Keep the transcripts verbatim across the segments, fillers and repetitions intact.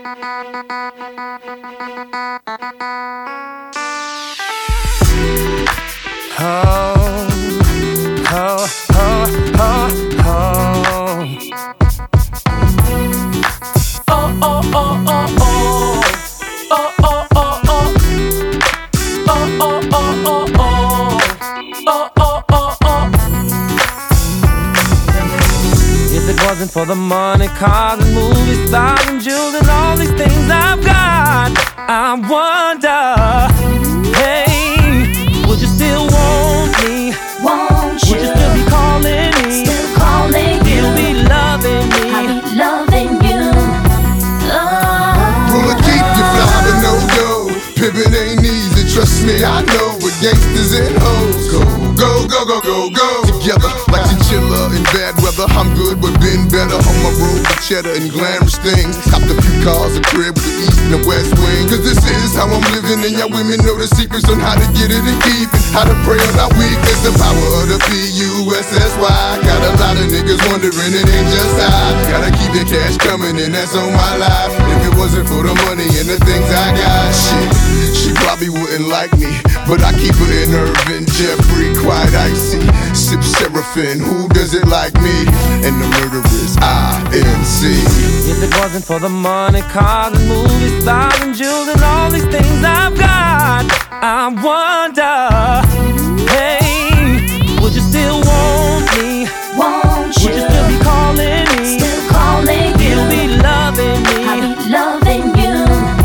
Oh, oh, oh, oh, oh. Oh, oh, oh, oh, oh. Oh, oh, oh, oh. Oh, oh, oh, oh, oh. Oh, oh, oh, oh. If it wasn't for the money, cars and movies, stars and jewels and all these things I've got, I wonder, hey, would you still want me? Won't you? Would you still be calling me? Still calling you. You'll be loving me. I'll be loving you. Oh. Pull a keep you fly, but no go. Pimpin' ain't easy, trust me, I know. With gangsters and hoes, go, go, go, go, go, go. Together like chinchilla in bad weather. I'm good, but been better on my road with cheddar and glamorous things. Stopped a few cars, a crib with the east and the west wing. Cause this is how I'm living, and y'all women know the secrets on how to get it and keep it. How to pray on our weakness, the power of the P U S S Y. Got a lot of niggas wondering, it ain't just I. Gotta keep the cash coming, and that's on my life. If it wasn't for the money and the things I got, shit, she probably wouldn't like me. But I keep her in Irvin, Jeffrey, quite icy. Sip Seraphim, who does it like me? And the murderers, I N C. If it wasn't for the money, cars and movies, stars and jewels and all these things I've got, I wonder, hey, would you still want me? Won't you? Would you still be calling me? Still calling you. You'll be loving me. I'll be loving you.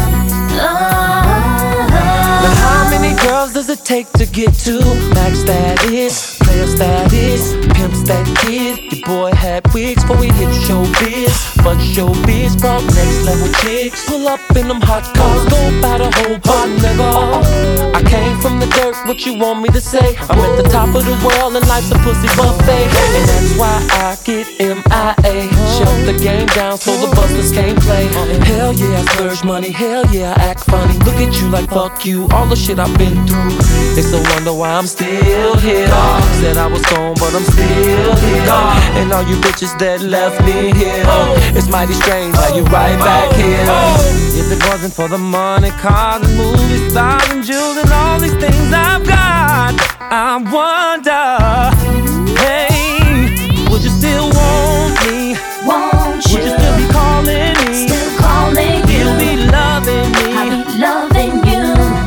Now how many girls does it take to get to max status, player status, pimp stat kid? Your boy had wigs before we hit showbiz, but showbiz brought next level chicks. Pull up in them hot cars, go by the whole pot, nigga. I came from the dirt, what you want me to say? I'm at the top of the world and life's a pussy buffet, and that's why I get M I A. Shut the game down so the busters can't play. Hell yeah, I splurge money, hell yeah, I act funny. Look at you like fuck you, all the shit I've been through. It's a wonder why I'm still here. Said I was gone, but I'm still here. And all you bitches that left me here, it's mighty strange how you right back here. If it wasn't for the money, cars and movies, stars and jewels and all these things I've got, I wonder, hey, would you still want me? Won't you? Would you still be calling me? Still calling you. You'll be loving me. I'll be loving you.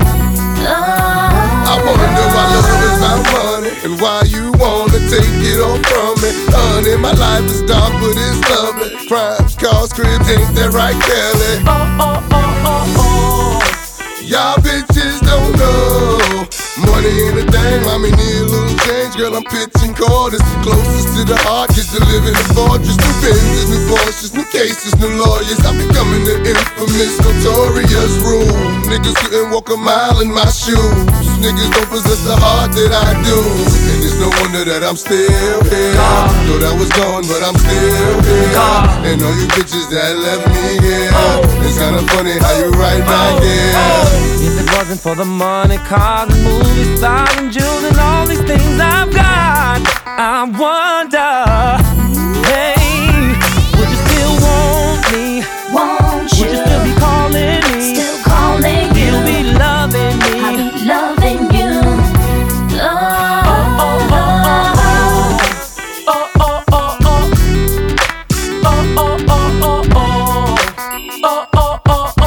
Oh. I wanna know why love is about money, and why you wanna take it all from me. Honey, my life is dark, but it's lovely. Crimes, cars, cribs, ain't that right, Kelly? Oh, oh, oh, oh, oh. Y'all bitches don't know. Money ain't a thing, I mean, need a little change. Girl, I'm pitching quarters. Closest to the heart, cause to live in a fortress. New Benzes, new Porsches, new cases, new lawyers. I'm becoming the infamous, notorious rule. Niggas couldn't walk a mile in my shoes. Niggas don't possess the heart that I do. And it's no wonder that I'm still here. Thought I was gone, but I'm still here. And all you bitches that left me here, it's kinda funny how you right back here. If it wasn't for the money, cars and movies, stars and jewels and all these things I've got, I wonder, hey, would you still want me? Won't you? Would you still be calling me? Still calling you. You'll be loving me. I'll be loving you. Oh. Oh, oh, oh, oh, oh, oh, oh, oh, oh, oh, oh, oh, oh, oh, oh, oh.